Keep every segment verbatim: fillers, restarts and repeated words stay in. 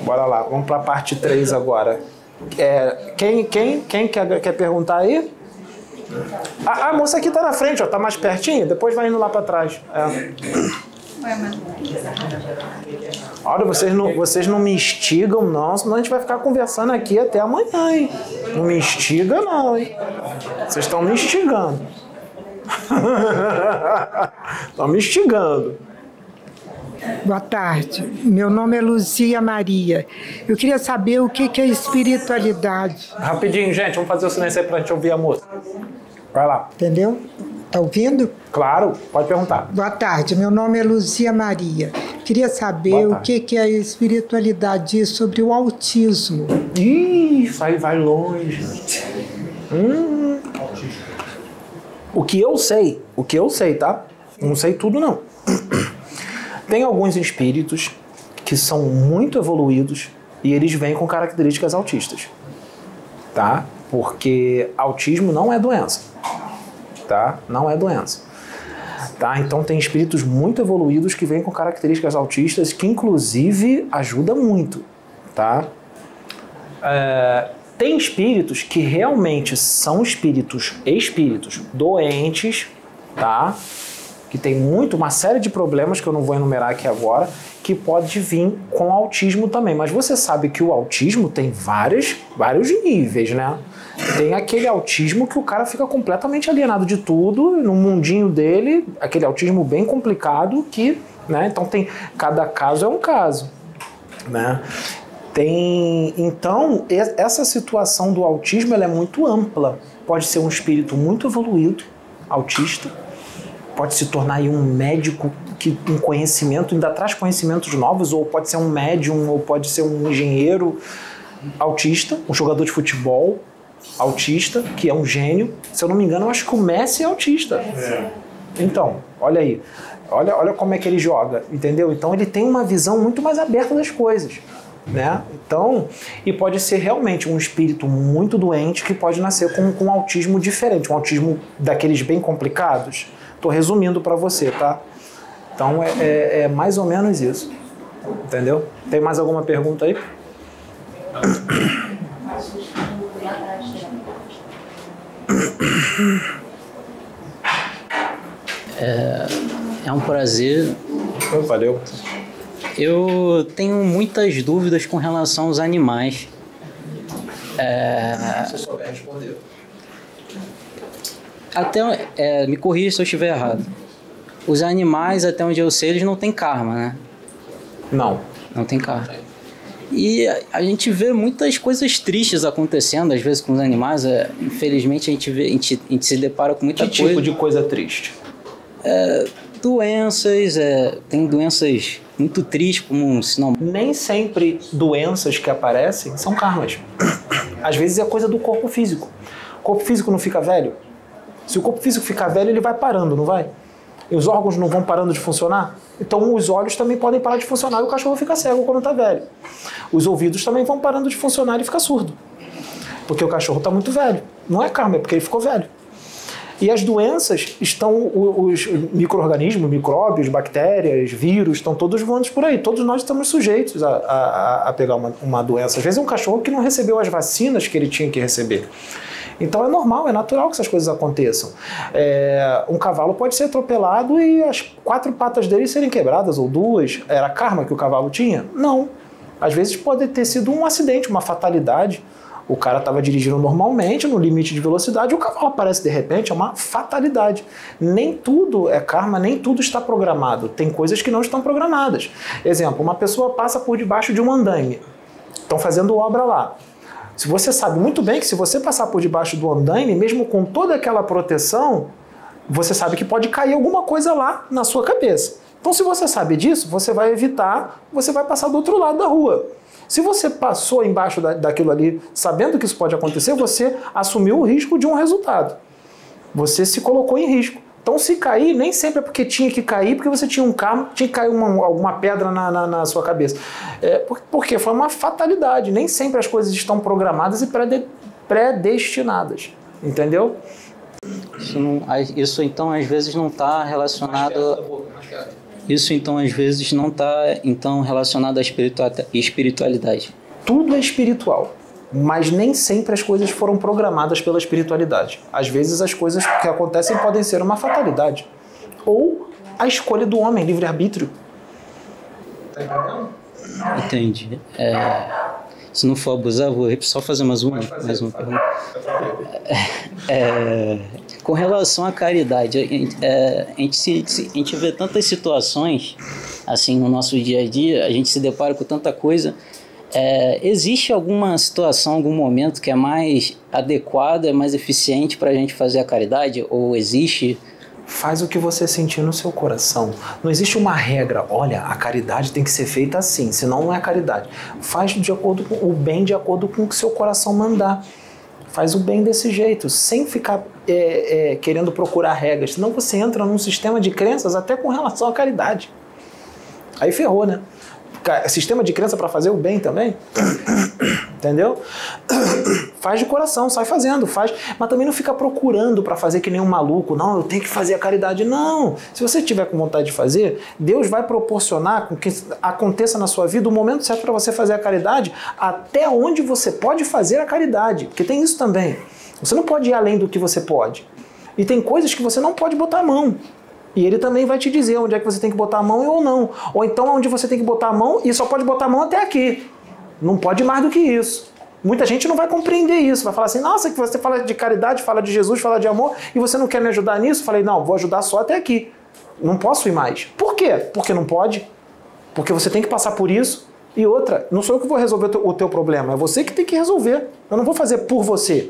Bora lá, vamos para a parte três agora. É, quem, quem, quem quer, quer perguntar aí? A, a moça aqui tá na frente, ó, tá mais pertinho, depois vai indo lá para trás. É. Olha, vocês não, vocês não me instigam, não, senão a gente vai ficar conversando aqui até amanhã, hein? Não me instiga, não, hein? Vocês estão me instigando. Estão me instigando. Boa tarde, meu nome é Luzia Maria. Eu queria saber o que é espiritualidade. Rapidinho, gente, vamos fazer o silêncio aí pra gente ouvir a moça. Vai lá. Entendeu? Tá ouvindo? Claro, pode perguntar. Boa tarde, meu nome é Luzia Maria. Queria saber o que é a espiritualidade sobre o autismo. Ih, vai, vai longe. Hum. O que eu sei, o que eu sei, tá? Não sei tudo, não. Tem alguns espíritos que são muito evoluídos e eles vêm com características autistas, tá? Porque autismo não é doença, tá? Não é doença, tá? Então tem espíritos muito evoluídos que vêm com características autistas que inclusive ajuda muito, tá? É, tem espíritos que realmente são espíritos, espíritos doentes, tá? Que tem muito, uma série de problemas que eu não vou enumerar aqui agora, que pode vir com autismo também. Mas você sabe que o autismo tem vários, vários níveis, né? Tem aquele autismo que o cara fica completamente alienado de tudo, no mundinho dele, aquele autismo bem complicado que, né? Então tem, cada caso é um caso, né? Tem, então, essa situação do autismo ela é muito ampla. Pode ser um espírito muito evoluído, autista, pode se tornar aí um médico que um conhecimento, ainda traz conhecimentos novos, ou pode ser um médium, ou pode ser um engenheiro autista, um jogador de futebol autista, que é um gênio. Se eu não me engano, eu acho que o Messi é autista. É. Então, olha aí. Olha, olha como é que ele joga, entendeu? Então ele tem uma visão muito mais aberta das coisas, né? Então, e pode ser realmente um espírito muito doente que pode nascer com, com um autismo diferente, um autismo daqueles bem complicados. Estou resumindo para você, tá? Então é, é, é mais ou menos isso, entendeu? Tem mais alguma pergunta aí? É, é um prazer. Valeu. Eu tenho muitas dúvidas com relação aos animais. É... Se você souber responder. Até, é, me corrija se eu estiver errado. Os animais, até onde eu sei, eles não têm karma, né? Não. Não tem karma. E a, a gente vê muitas coisas tristes acontecendo, às vezes, com os animais. É, infelizmente, a gente, vê, a, gente, a gente se depara com muita que coisa. Que tipo de coisa triste? É, doenças, é, tem doenças muito tristes, como se não... Nem sempre doenças que aparecem são karmas. Às vezes é coisa do corpo físico. O corpo físico não fica velho? Se o corpo físico ficar velho, ele vai parando, não vai? E os órgãos não vão parando de funcionar? Então os olhos também podem parar de funcionar e o cachorro fica cego quando está velho. Os ouvidos também vão parando de funcionar e ele fica surdo. Porque o cachorro está muito velho. Não é karma, é porque ele ficou velho. E as doenças estão, os micro-organismos, micróbios, bactérias, vírus, estão todos voando por aí. Todos nós estamos sujeitos a, a, a pegar uma, uma doença. Às vezes é um cachorro que não recebeu as vacinas que ele tinha que receber. Então é normal, é natural que essas coisas aconteçam. É, um cavalo pode ser atropelado e as quatro patas dele serem quebradas, ou duas. Era karma que o cavalo tinha? Não. Às vezes pode ter sido um acidente, uma fatalidade. O cara estava dirigindo normalmente, no limite de velocidade, e o cavalo aparece de repente, é uma fatalidade. Nem tudo é karma, nem tudo está programado. Tem coisas que não estão programadas. Exemplo, uma pessoa passa por debaixo de um andaime. Estão fazendo obra lá. Se você sabe muito bem que se você passar por debaixo do andaime, mesmo com toda aquela proteção, você sabe que pode cair alguma coisa lá na sua cabeça. Então, se você sabe disso, você vai evitar, você vai passar do outro lado da rua. Se você passou embaixo da, daquilo ali, sabendo que isso pode acontecer, você assumiu o risco de um resultado. Você se colocou em risco. Então, se cair, nem sempre é porque tinha que cair, porque você tinha um carro, tinha que cair uma, alguma pedra na, na, na sua cabeça. É, porque foi uma fatalidade. Nem sempre as coisas estão programadas e predestinadas. Entendeu? Isso, não, isso então, às vezes, não está relacionado... Isso, então, às vezes não está então, relacionado à espiritualidade. Tudo é espiritual, mas nem sempre as coisas foram programadas pela espiritualidade. Às vezes as coisas que acontecem podem ser uma fatalidade ou a escolha do homem, livre-arbítrio. Tá entendendo? Entendi. É, se não for abusar, vou só fazer mais uma, fazer, mais uma pergunta. É, com relação à caridade, é, a, gente se, a gente vê tantas situações assim no nosso dia a dia, a gente se depara com tanta coisa. É, existe alguma situação, algum momento que é mais adequado, é mais eficiente para a gente fazer a caridade? Ou existe? Faz o que você sentir no seu coração. Não existe uma regra, olha, a caridade tem que ser feita assim, senão não é caridade. Faz de acordo com, o bem de acordo com o que seu coração mandar. Faz o bem desse jeito, sem ficar é, é, querendo procurar regras. Senão você entra num sistema de crenças até com relação à caridade. Aí ferrou, né? Sistema de crença para fazer o bem também, entendeu? Faz de coração, sai fazendo, faz, mas também não fica procurando para fazer que nem um maluco, não, eu tenho que fazer a caridade, não. Se você tiver com vontade de fazer, Deus vai proporcionar com que aconteça na sua vida o momento certo para você fazer a caridade, até onde você pode fazer a caridade, porque tem isso também. Você não pode ir além do que você pode. E tem coisas que você não pode botar a mão. E ele também vai te dizer onde é que você tem que botar a mão ou não. Ou então onde você tem que botar a mão e só pode botar a mão até aqui. Não pode mais do que isso. Muita gente não vai compreender isso. Vai falar assim, nossa, que você fala de caridade, fala de Jesus, fala de amor, e você não quer me ajudar nisso? Eu falei, não, vou ajudar só até aqui. Não posso ir mais. Por quê? Porque não pode. Porque você tem que passar por isso. E outra, não sou eu que vou resolver o teu, o teu problema. É você que tem que resolver. Eu não vou fazer por você.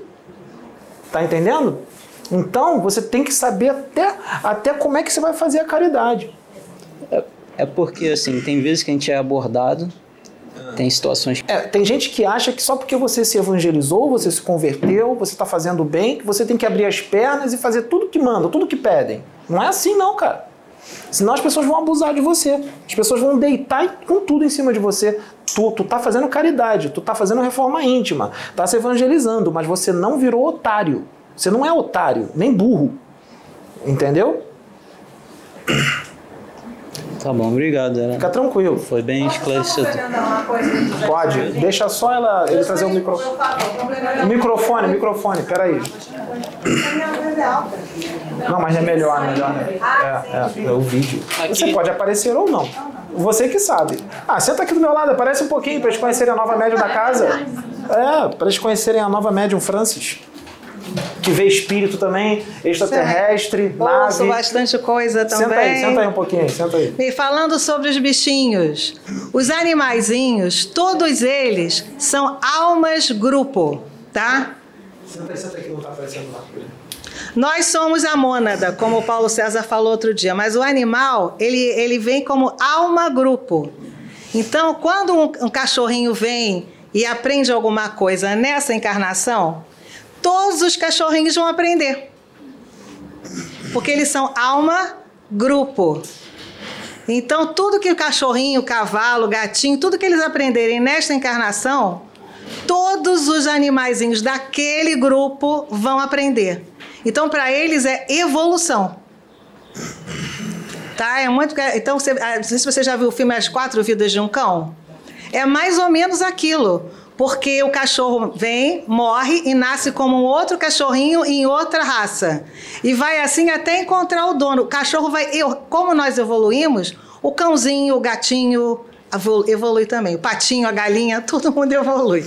Tá entendendo? Então, você tem que saber até, até como é que você vai fazer a caridade. É, é porque, assim, tem vezes que a gente é abordado, tem situações... É, tem gente que acha que só porque você se evangelizou, você se converteu, você está fazendo bem, que você tem que abrir as pernas e fazer tudo que mandam, tudo que pedem. Não é assim não, cara. Senão as pessoas vão abusar de você. As pessoas vão deitar com tudo em cima de você. Tu, tu tá fazendo caridade, tu tá fazendo reforma íntima, tá se evangelizando, mas você não virou otário. Você não é otário, nem burro. Entendeu? Tá bom, obrigado. Era... Fica tranquilo. Foi bem esclarecedor. Pode. Deixa só ela, ele trazer o microfone. O microfone, microfone, peraí. Não, mas é melhor, melhor, né? É, é, é o vídeo. Você pode aparecer ou não. Você que sabe. Ah, senta aqui do meu lado, aparece um pouquinho para eles conhecerem a nova médium da casa. É, para eles conhecerem a nova médium Francis. Que vê espírito também, extraterrestre, Ouço nave. bastante coisa também. Senta aí, senta aí um pouquinho, senta aí. E falando sobre os bichinhos, os animaizinhos, todos eles são almas grupo, tá? Senta aí, senta aí que não tá aparecendo lá. Nós somos a mônada, como o Paulo César falou outro dia, mas o animal, ele, ele vem como alma grupo. Então, quando um, um cachorrinho vem e aprende alguma coisa nessa encarnação, todos os cachorrinhos vão aprender. Porque eles são alma grupo. Então, tudo que o cachorrinho, o cavalo, o gatinho, tudo que eles aprenderem nesta encarnação, todos os animaizinhos daquele grupo vão aprender. Então, para eles é evolução. Tá? É muito... Então, você... não sei se você já viu o filme As Quatro Vidas de um Cão. É mais ou menos aquilo. Porque o cachorro vem, morre e nasce como um outro cachorrinho em outra raça. E vai assim até encontrar o dono. O cachorro vai... Como nós evoluímos, o cãozinho, o gatinho evolui também. O patinho, a galinha, todo mundo evolui.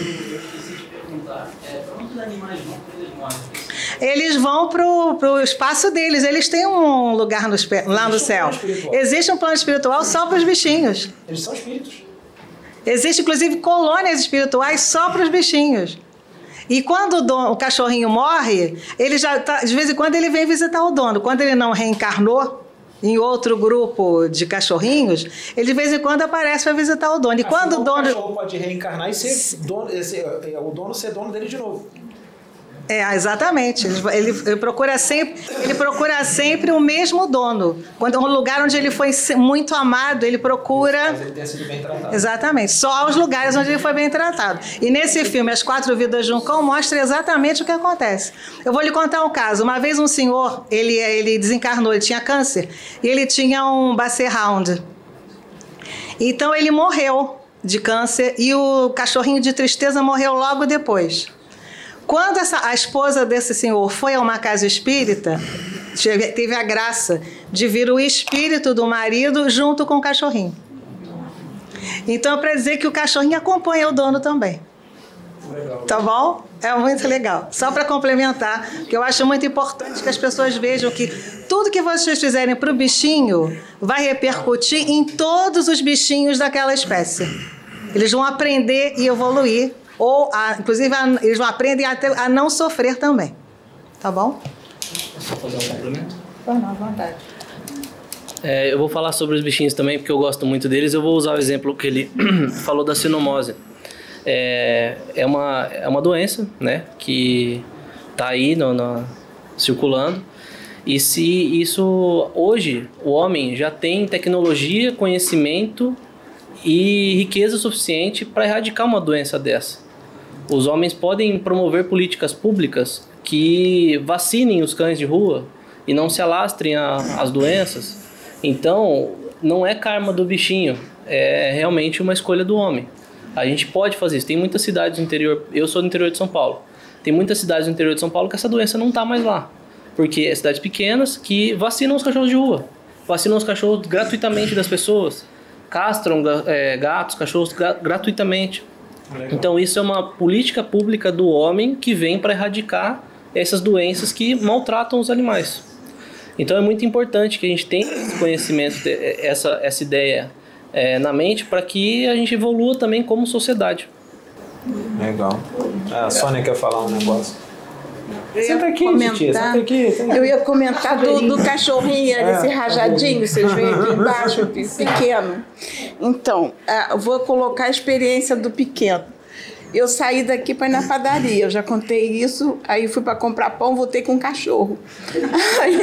Eles vão para o espaço deles. Eles têm um lugar no, lá no céu. Existe um plano espiritual só para os bichinhos. Eles são espíritos. Existem, inclusive, colônias espirituais só para os bichinhos. E quando o, dono, o cachorrinho morre, ele já tá, de vez em quando ele vem visitar o dono. Quando ele não reencarnou em outro grupo de cachorrinhos, ele de vez em quando aparece para visitar o dono. E assim, quando o dono... O cachorro pode reencarnar e ser dono, esse, o dono ser dono dele de novo. É, exatamente. Ele, ele, ele, procura sempre, ele procura sempre o mesmo dono. Quando um lugar onde ele foi muito amado, ele procura... Mas ele tenha sido bem tratado. Exatamente. Só os lugares onde ele foi bem tratado. E nesse filme, As Quatro Vidas de um Cão, mostra exatamente o que acontece. Eu vou lhe contar um caso. Uma vez um senhor, ele, ele desencarnou, ele tinha câncer, e ele tinha um Basset Hound. Então ele morreu de câncer e o cachorrinho de tristeza morreu logo depois. Quando essa, a esposa desse senhor foi a uma casa espírita, teve a graça de vir o espírito do marido junto com o cachorrinho. Então, para dizer que o cachorrinho acompanha o dono também. Legal. Tá bom? É muito legal. Só para complementar, que eu acho muito importante que as pessoas vejam que tudo que vocês fizerem para o bichinho vai repercutir em todos os bichinhos daquela espécie. Eles vão aprender e evoluir. Ou, a, inclusive, a, eles vão aprender a, ter, a não sofrer também. Tá bom? Posso fazer um complemento? Pois não, à vontade. É, eu vou falar sobre os bichinhos também, porque eu gosto muito deles. Eu vou usar o exemplo que ele falou da sinomose. É, é, uma, é uma doença, né, que está aí no, no, circulando. E se isso... Hoje, o homem já tem tecnologia, conhecimento e riqueza suficiente para erradicar uma doença dessa. Os homens podem promover políticas públicas que vacinem os cães de rua e não se alastrem a, as doenças. Então, não é karma do bichinho, é realmente uma escolha do homem. A gente pode fazer isso. Tem muitas cidades do interior, eu sou do interior de São Paulo, tem muitas cidades do interior de São Paulo que essa doença não está mais lá. Porque é cidades pequenas que vacinam os cachorros de rua, vacinam os cachorros gratuitamente das pessoas, castram é, gatos, cachorros gra gratuitamente. Legal. Então isso é uma política pública do homem que vem para erradicar essas doenças que maltratam os animais. Então é muito importante que a gente tenha esse conhecimento, essa, essa ideia é, na mente, para que a gente evolua também como sociedade. Legal. A Sônia quer falar um negócio. Senta aqui, titia, senta aqui, senta aqui. Eu ia comentar do, do cachorrinho, é, desse rajadinho, vocês veem aqui embaixo, pequeno. Então, eu vou colocar a experiência do pequeno. Eu saí daqui para ir na padaria, eu já contei isso, aí fui para comprar pão, voltei com um cachorro. Aí...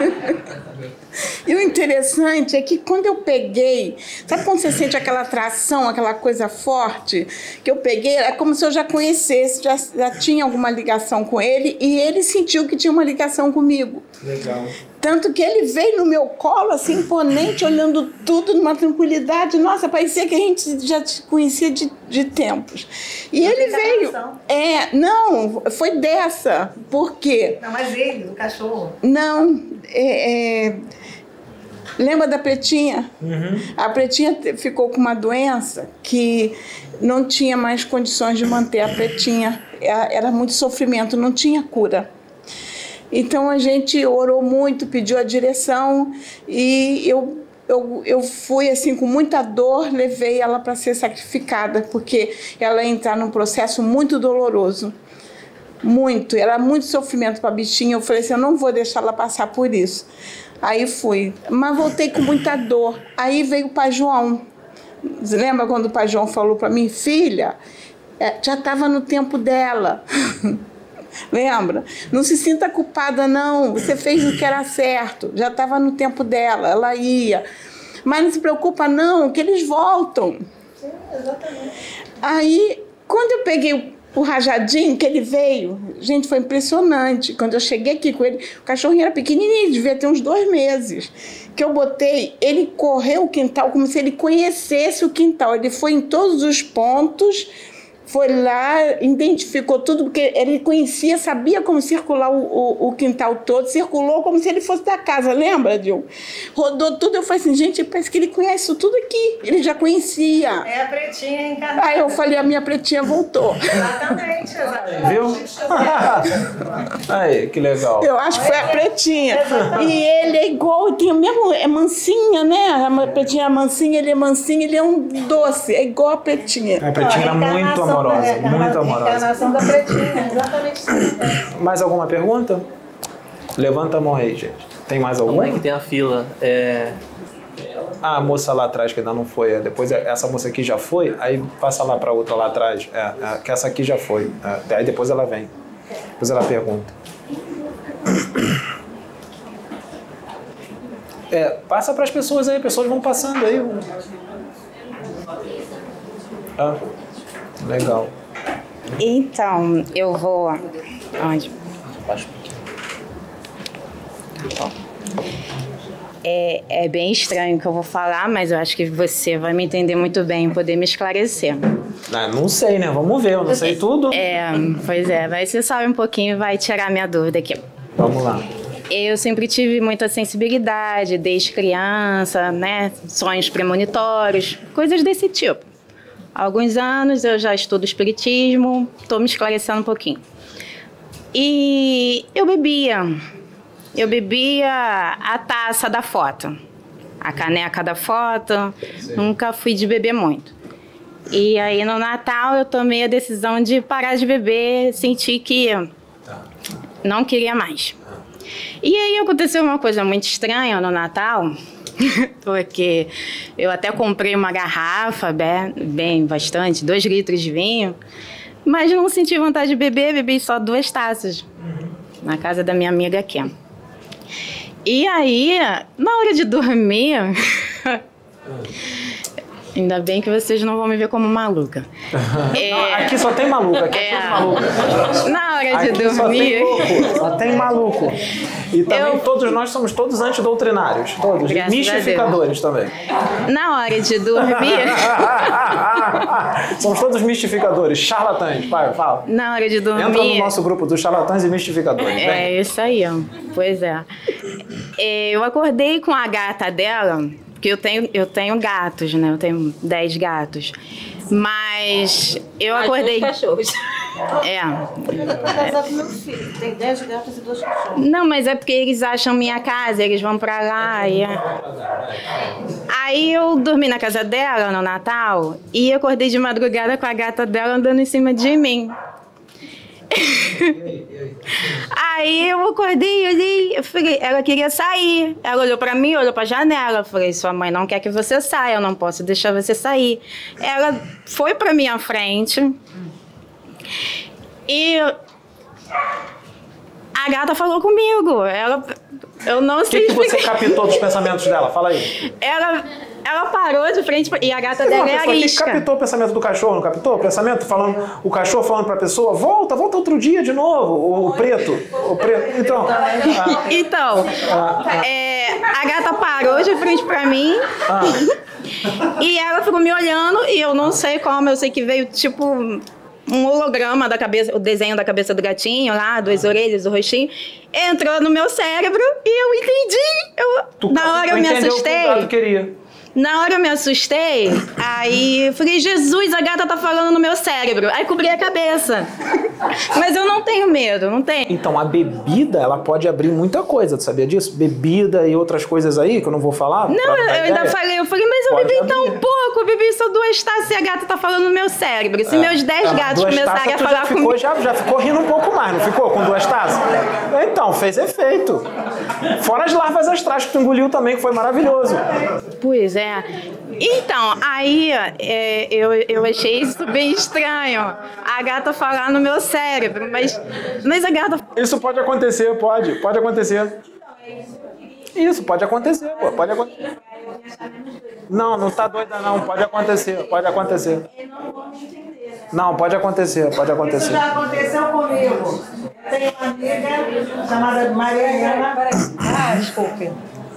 E o interessante é que quando eu peguei, sabe quando você sente aquela atração, aquela coisa forte? Que eu peguei, é como se eu já conhecesse, já, já tinha alguma ligação com ele, e ele sentiu que tinha uma ligação comigo. Legal. Tanto que ele veio no meu colo, assim, imponente, olhando tudo numa tranquilidade. Nossa, parecia que a gente já te conhecia de, de tempos. E não ele veio... É, não, foi dessa. Por quê? Não, mas ele, o cachorro. Não, é... é... Lembra da Pretinha? Uhum. A Pretinha ficou com uma doença que não tinha mais condições de manter a Pretinha. Era muito sofrimento, não tinha cura. Então a gente orou muito, pediu a direção e eu, eu, eu fui assim com muita dor, levei ela para ser sacrificada, porque ela ia entrar num processo muito doloroso. Muito, era muito sofrimento para a bichinha. Eu falei assim, eu não vou deixar ela passar por isso. Aí fui, mas voltei com muita dor. Aí veio o Pai João. Lembra quando o Pai João falou para mim, filha, é, já estava no tempo dela. Lembra? Não se sinta culpada, não. Você fez o que era certo. Já estava no tempo dela, ela ia. Mas não se preocupa, não, que eles voltam. Sim, exatamente. Aí, quando eu peguei o O rajadinho que ele veio, gente, foi impressionante. Quando eu cheguei aqui com ele, o cachorrinho era pequenininho, devia ter uns dois meses. Que eu botei, ele correu o quintal como se ele conhecesse o quintal. Ele foi em todos os pontos, foi lá, identificou tudo, porque ele conhecia, sabia como circular o, o, o quintal todo, circulou como se ele fosse da casa, lembra, Dil? Rodou tudo, eu falei assim, gente, parece que ele conhece isso tudo aqui, ele já conhecia. É a Pretinha encarnada. Aí eu falei, a minha Pretinha voltou. Exatamente, exatamente. Viu? Aí, que legal. Eu acho que foi a Pretinha. E ele é igual, tem o mesmo, é mansinha, né? A Pretinha é mansinha, ele é mansinho, ele é um doce, é igual a Pretinha. A Pretinha era muito amorosa. É, muito amorosa. Encarnação da Pretinha, exatamente. Mais alguma pergunta? Levanta a mão aí, gente. Tem mais alguma? Como é que tem a fila? É... Ah, a moça lá atrás que ainda não foi. Depois essa moça aqui já foi, aí passa lá para outra lá atrás. É, é, que essa aqui já foi. É, aí depois ela vem. Depois ela pergunta. É, passa para as pessoas aí, as pessoas vão passando aí. Ah, legal. Então, eu vou... Onde? Baixa um pouquinho. Tá bom. É, é bem estranho o que eu vou falar, mas eu acho que você vai me entender muito bem e poder me esclarecer. Ah, não sei, né? Vamos ver, eu não sei tudo. É, pois é, mas você sabe um pouquinho e vai tirar minha dúvida aqui. Vamos lá. Eu sempre tive muita sensibilidade, desde criança, né? Sonhos premonitórios, coisas desse tipo. Há alguns anos eu já estudo espiritismo, estou me esclarecendo um pouquinho. E eu bebia, eu bebia a taça da foto, a caneca da foto, Sim. Nunca fui de beber muito. E aí no Natal eu tomei a decisão de parar de beber, senti que tá. Não queria mais. E aí aconteceu uma coisa muito estranha no Natal, porque eu até comprei uma garrafa, bem, bem bastante, dois litros de vinho, mas não senti vontade de beber, bebi só duas taças, na casa da minha amiga aqui. E aí, na hora de dormir, ainda bem que vocês não vão me ver como maluca. É, não, aqui só tem maluca, aqui é, é tudo maluca. Na hora de aqui dormir... Só tem louco, só tem maluco. E também eu... todos nós somos todos antidoutrinários, todos. Graças mistificadores também. Na hora de dormir... Somos todos mistificadores, charlatães. Pai, fala. Na hora de dormir... Entra no nosso grupo dos charlatães e mistificadores. É, vem. Isso aí, ó. Pois é. Eu acordei com a gata dela... Porque eu tenho, eu tenho gatos, né? Eu tenho dez gatos. Mas eu acordei... Dois cachorros. É. Eu tô casada com meu filho. Tem dez gatos e dois cachorros. Não, mas é porque eles acham minha casa, eles vão pra lá. E... Aí eu dormi na casa dela no Natal e acordei de madrugada com a gata dela andando em cima de mim. Aí eu acordei, olhei, eu falei, ela queria sair. Ela olhou pra mim, olhou pra janela. Eu falei, sua mãe não quer que você saia, eu não posso deixar você sair. Ela foi pra minha frente e a gata falou comigo. Ela, eu não sei. O que, que você captou dos pensamentos dela? Fala aí. Ela, ela parou de frente e a gata dela é arisca. Que captou o pensamento do cachorro, não captou? O pensamento falando, o cachorro falando pra pessoa, volta, volta outro dia de novo. O, o preto, o preto. Então, ah, então ah, ah, é, a gata parou de frente pra mim ah. E ela ficou me olhando e eu não sei como, eu sei que veio tipo um holograma da cabeça, o desenho da cabeça do gatinho lá, duas orelhas, o rostinho, entrou no meu cérebro e eu entendi. Eu, tu, na hora eu me assustei. O que o gato queria. Na hora eu me assustei, aí eu falei, Jesus, a gata tá falando no meu cérebro. Aí cobri a cabeça. Mas eu não tenho medo, não tenho. Então, a bebida, ela pode abrir muita coisa, tu sabia disso? Bebida e outras coisas aí, que eu não vou falar. Não, eu ainda ideia. falei, eu falei, mas eu pode bebi abrir. tão pouco, eu bebi só duas taças e a gata tá falando no meu cérebro. Se é. meus dez é, gatos começarem a falar já comigo... Ficou, já, já ficou rindo um pouco mais, não ficou com duas taças? Então, fez efeito. Fora as larvas astrais que tu engoliu também, que foi maravilhoso. Pois é. Então, aí é, eu, eu achei isso bem estranho. A gata falar no meu cérebro, mas, mas a gata... Isso pode acontecer, pode, pode acontecer. Isso, pode acontecer, pô, pode acontecer. Não, não tá doida não, pode acontecer, pode acontecer. Não, pode acontecer, pode acontecer. Isso já aconteceu comigo. Tenho uma amiga chamada Mariana. Ah, desculpe.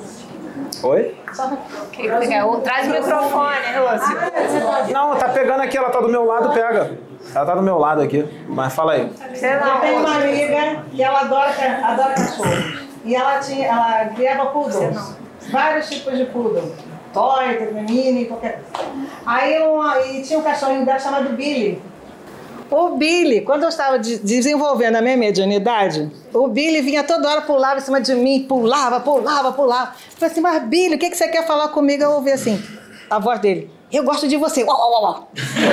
Oi? Traz o microfone, Rose. Não, tá pegando aqui, ela tá do meu lado, pega. Ela tá do meu lado aqui, mas fala aí. Eu tenho uma amiga que ela adora, adora cachorro. E ela, tinha, ela criava poodles. Vários tipos de poodle. Toy, mini, qualquer... Aí uma, e tinha um cachorrinho dela chamado Billy. O Billy, quando eu estava de, desenvolvendo a minha mediunidade, o Billy vinha toda hora, pulava em cima de mim, pulava, pulava, pulava. Eu falei assim, mas Billy, o que, que você quer falar comigo? Eu ouvi assim, a voz dele, eu gosto de você. Uau, uau, uau.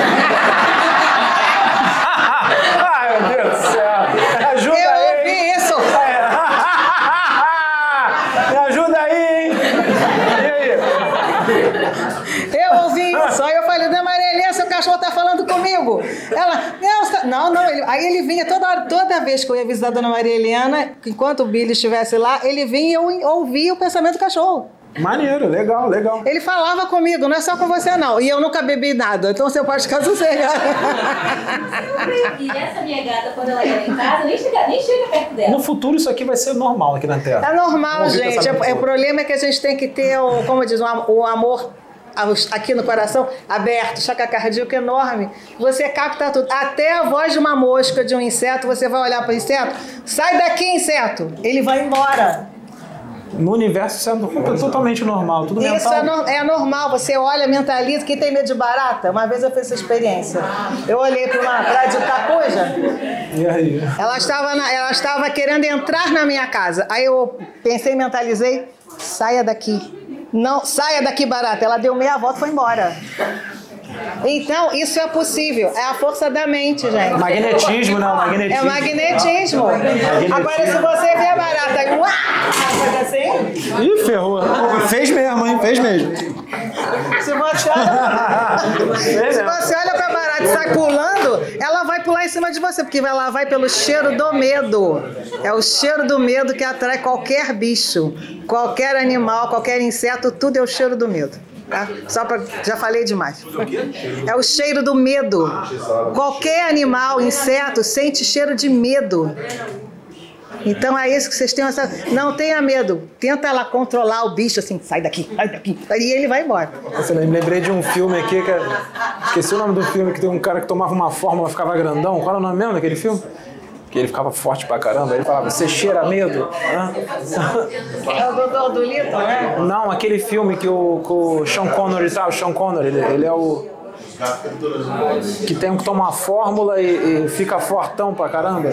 Ai, meu Deus do céu. Ajuda eu aí. Eu ouvi isso. Me ajuda aí, hein? E aí? Eu ouvi isso. Aí eu falei, Dona Maria Helena, seu cachorro tá falando o comigo. Ela, Nelson, não, não. Ele, aí ele vinha toda hora, toda vez que eu ia visitar a dona Maria Eliana, enquanto o Billy estivesse lá, ele vinha e eu ouvia o pensamento do cachorro. Maneiro, legal, legal. Ele falava comigo, não é só com você não. E eu nunca bebi nada, então você pode ficar sossegado. E essa minha gata, quando ela ia em casa, nem chega, nem chega perto dela. No futuro isso aqui vai ser normal aqui na Terra. É normal, gente. É, é, o problema é que a gente tem que ter, o, como diz, o amor aqui no coração aberto, chaca cardíaco enorme. Você capta tudo. Até a voz de uma mosca, de um inseto, você vai olhar para o inseto, sai daqui, inseto. Ele vai embora. No universo isso é totalmente normal, tudo Isso mental. é, no, é normal, você olha, mentaliza. Quem tem medo de barata? Uma vez eu fiz essa experiência. Eu olhei para uma praia de Itacuja. E aí? Ela estava, na, ela estava querendo entrar na minha casa. Aí eu pensei, mentalizei, saia daqui. Não, saia daqui, barata. Ela deu meia volta e foi embora. Então, isso é possível. É a força da mente, gente. Magnetismo, não, magnetismo. É magnetismo. magnetismo. Agora, se você vê a barata e uá, faz assim... Ih, ferrou. Fez mesmo, hein? Fez mesmo. Se você olha, se você olha pra barata e sai pulando, ela vai pular em cima de você, porque ela vai pelo cheiro do medo. É o cheiro do medo que atrai qualquer bicho, qualquer animal, qualquer inseto, tudo é o cheiro do medo. Tá? Só pra, já falei demais. É o cheiro do medo. Qualquer animal, inseto, sente cheiro de medo. Então é isso que vocês têm. Essa... Não tenha medo. Tenta lá controlar o bicho assim, sai daqui, sai daqui. E ele vai embora. Nossa, eu me lembrei de um filme aqui, que é... esqueci o nome do filme, que tem um cara que tomava uma fórmula e ficava grandão. Qual era o nome mesmo daquele filme? Que ele ficava forte pra caramba. Ele falava, você cheira medo? Hã? É o doutor Dolittle, né? Não, aquele filme que o, que o Sean Connery tá, o Sean Connery, ele, ele é o... que tem que tomar uma fórmula e, e fica fortão pra caramba.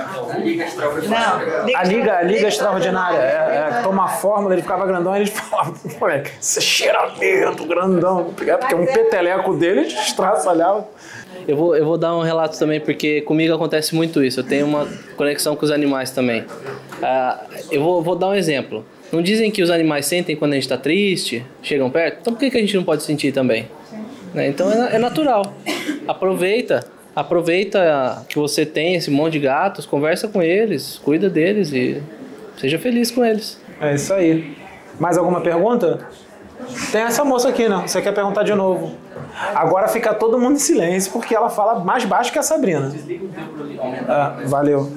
Não. A Liga, a Liga Extraordinária. É, é, toma a fórmula, ele ficava grandão e ele falava, moleque, você cheira medo, grandão. Porque um peteleco dele estraçalhava. Eu vou, eu vou dar um relato também, porque comigo acontece muito isso. Eu tenho uma conexão com os animais também. Ah, eu vou, vou dar um exemplo. Não dizem que os animais sentem quando a gente está triste, chegam perto? Então por que, que a gente não pode sentir também? Né? Então é, é natural. Aproveita, aproveita que você tem esse monte de gatos, conversa com eles, cuida deles e seja feliz com eles. É isso aí. Mais alguma pergunta? Tem essa moça aqui, né? Você quer perguntar de novo? Agora fica todo mundo em silêncio, porque ela fala mais baixo que a Sabrina. Ah, valeu.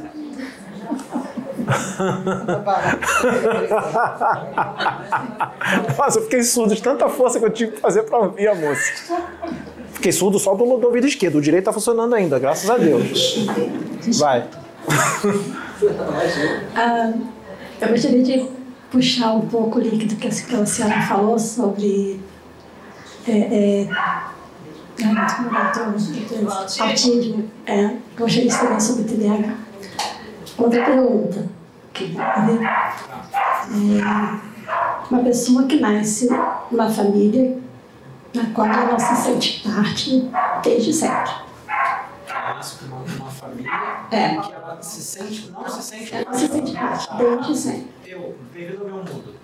Nossa, eu fiquei surdo de tanta força que eu tive que fazer pra ouvir a moça. Fiquei surdo só do, do ouvido esquerdo. O direito tá funcionando ainda, graças a Deus. Vai. Ah, eu gostaria de puxar um pouco o líquido que a senhora falou sobre é, é, autismo. É, gostaria de saber sobre T D A H. Outra pergunta. É, uma pessoa que nasce numa família na qual ela não se sente parte desde sempre. Ela nasce numa família é. que ela se sente, não se sente ela não se sente parte desde sempre. Eu, bem-vindo ao meu mundo.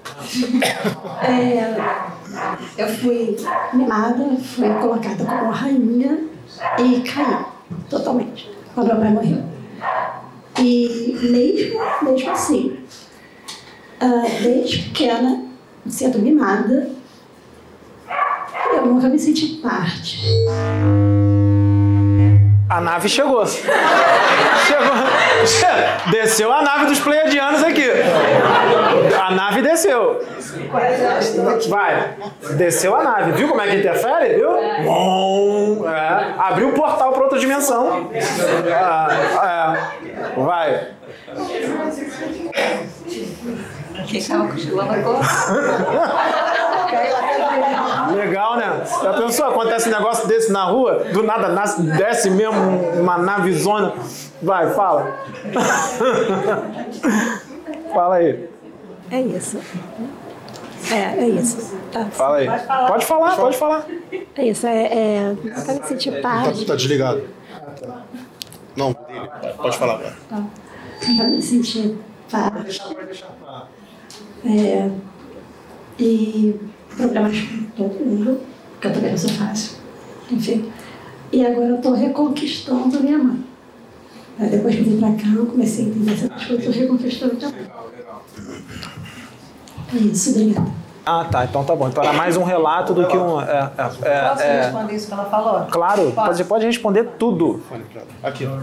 É, eu fui mimada, fui colocada como rainha e caí totalmente quando meu pai morreu. E mesmo, mesmo assim, uh, desde pequena, sendo mimada, eu nunca me senti parte. A nave chegou. Chegou. Desceu a nave dos pleiadianos aqui. A nave desceu. Vai. Desceu a nave. Viu como é que interfere? Viu? Bom. É. Abriu o portal para outra dimensão. É. É. Vai. Quem estava cochilando agora? Legal, né? Já pensou? Acontece um negócio desse na rua, do nada nasce, desce mesmo uma navezona. Vai, fala. Fala aí. É isso. É, é isso. Tá. Fala aí. Pode falar, pode falar. É isso, é... é nunca me senti parte. Tá desligado. Não, dele. Pode falar. Tá. Nunca me senti parte. É, e problemas com todo mundo, que eu também não sou fácil. Enfim. E agora eu estou reconquistando a minha mãe. Aí depois que eu vim para cá, eu comecei a entender essas coisas, estou reconquistando a minha mãe. É isso, obrigada. Ah, tá. Então tá bom. Então era mais um relato do que um... É, é, é, Posso é... responder isso que ela falou? Claro, Posso? você pode responder tudo. Aqui, ó.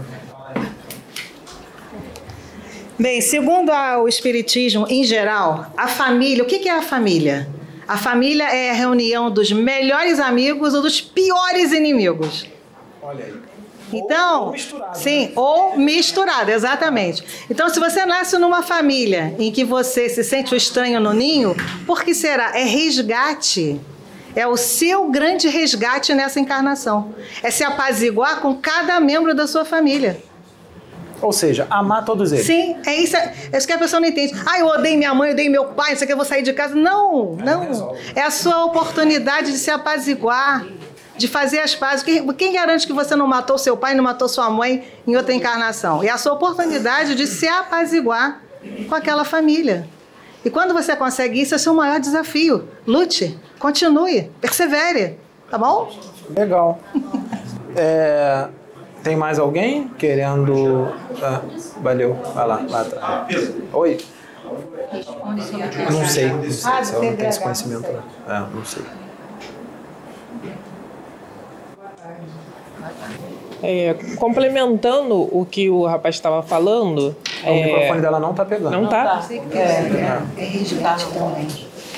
Bem, segundo a, o Espiritismo em geral, a família, o que, que é a família? A família é a reunião dos melhores amigos ou dos piores inimigos. Olha aí. Então, ou, ou misturado, sim, né? ou misturado, exatamente. Então, se você nasce numa família em que você se sente o estranho no ninho, por que será? É resgate. É o seu grande resgate nessa encarnação. É se apaziguar com cada membro da sua família. Ou seja, amar todos eles. Sim, é isso, é isso que a pessoa não entende. Ah, eu odeio minha mãe, eu odeio meu pai, não sei o que, eu vou sair de casa. Não, não. É a sua oportunidade de se apaziguar, de fazer as pazes. Quem, quem garante que você não matou seu pai, não matou sua mãe em outra encarnação? É a sua oportunidade de se apaziguar com aquela família. E quando você consegue isso, é o seu maior desafio. Lute, continue, persevere, tá bom? Legal. É, tem mais alguém querendo... Ah, valeu, vai lá, lá atrás. Oi? Não sei, não sei se eu não tenho esse conhecimento. Né? É, não sei. É, complementando o que o rapaz estava falando... O é... microfone dela não está pegando. Não está? É, é, é resgate também.